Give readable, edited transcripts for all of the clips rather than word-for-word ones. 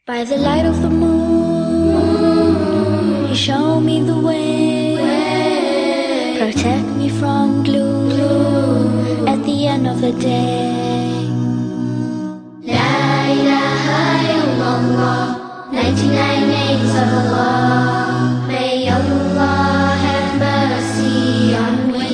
By the light of the moon, you show me the way. Protect me from gloom at the end of the day. La ilaha illallah, 99 names of Allah. May Allah have mercy on me.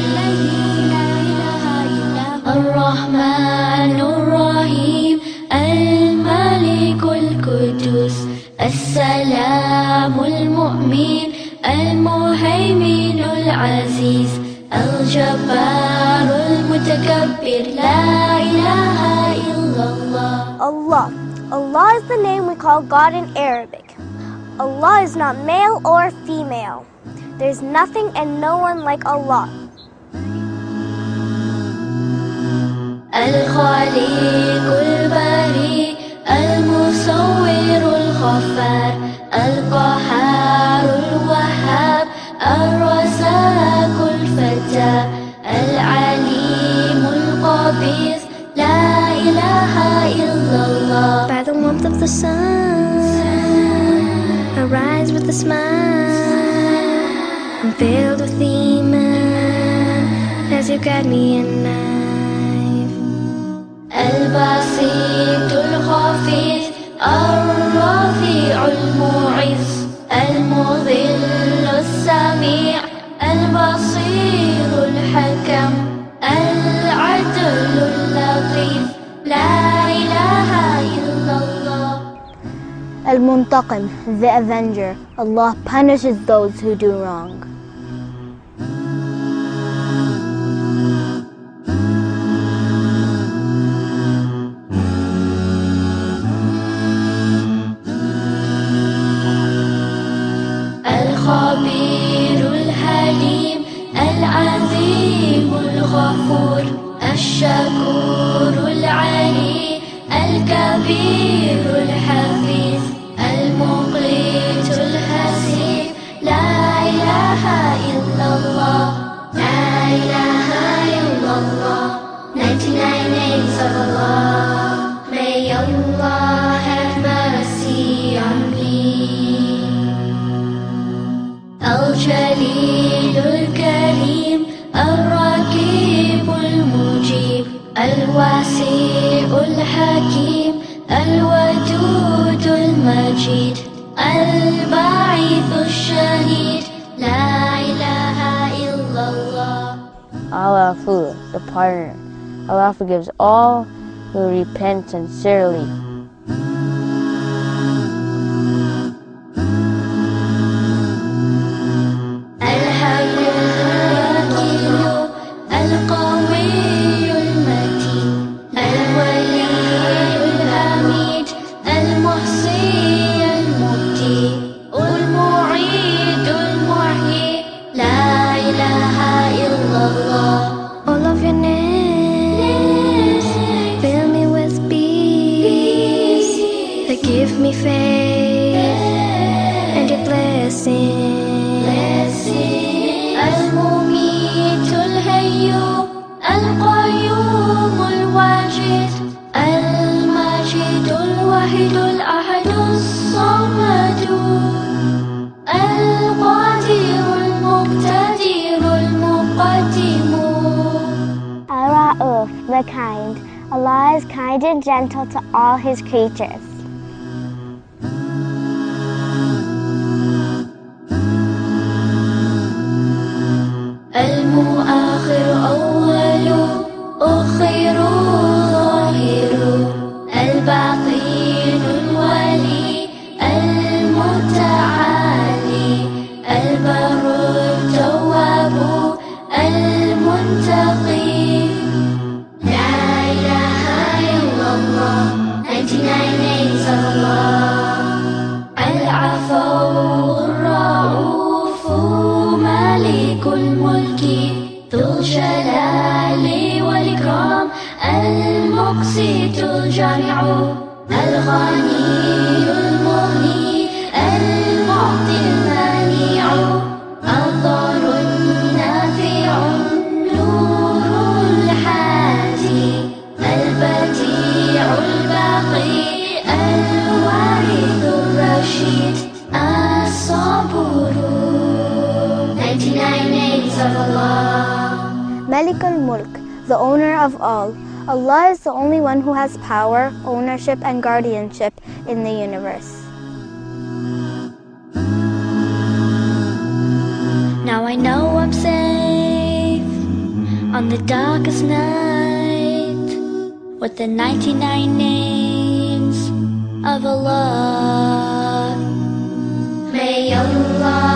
Ar-Rahman Ar-Rahim, Al-Malik Al-Qudus, As-Salam Al-Mu'min, Al-Muhaymin Al-Aziz, Al-Jabbar Al-Mutakabbir. La ilaha illallah. Allah. Allah is the name we call God in Arabic. Allah is not male or female. There's nothing and no one like Allah. الخالق الباري المصور الغفار القهار الوهاب الرزاق الفتاح العليم القبير. لا إله إلا الله. By the warmth of the sun, I rise with a smile. I'm filled with iman as you guide me in night. البسيط الخفيف الرفيع المعز المذل السميع البصير الحكم العدل اللطيف. لا إله إلا الله. Al-Muntaqim, the Avenger. Allah punishes those who do wrong. الخبير الحليم العظيم الغفور الشكور العلي الكبير الحفيظ المقيت الحسيب. لا إله إلا الله. لا إله إلا الله. 99 names of Allah. May Allah have mercy on me. الجليل الكريم الرقيب المجيب الواسع الحكيم الودود المجيد البعيث الشهيد. لا إله إلا الله. Al-Ghafur, the pardoner. Allah forgives all who repent sincerely. All of your names fill me with peace. They give me faith and your blessings. المميت الحي القيوم الواجد المجيد الوحيد الأحد الصمد القادر المقتدر المقدم. Ar-Ra'uf, the kind. Allah is kind and gentle to all His creatures. المؤخر أول أخير ظاهر الباطن الولي المتعالي البر التواب المنتقي. لا إله إلا الله. 99 names of Allah. العفو الرؤوف مالك الملك ذو الجلال والإكرام المقسط الجامع الغني المغني المعطي المانع الضار النافع النور الحادي البديع الباقي الوارث Mulk, the owner of all. Allah is the only one who has power, ownership, and guardianship in the universe. Now I know I'm safe on the darkest night with the 99 names of Allah. May Allah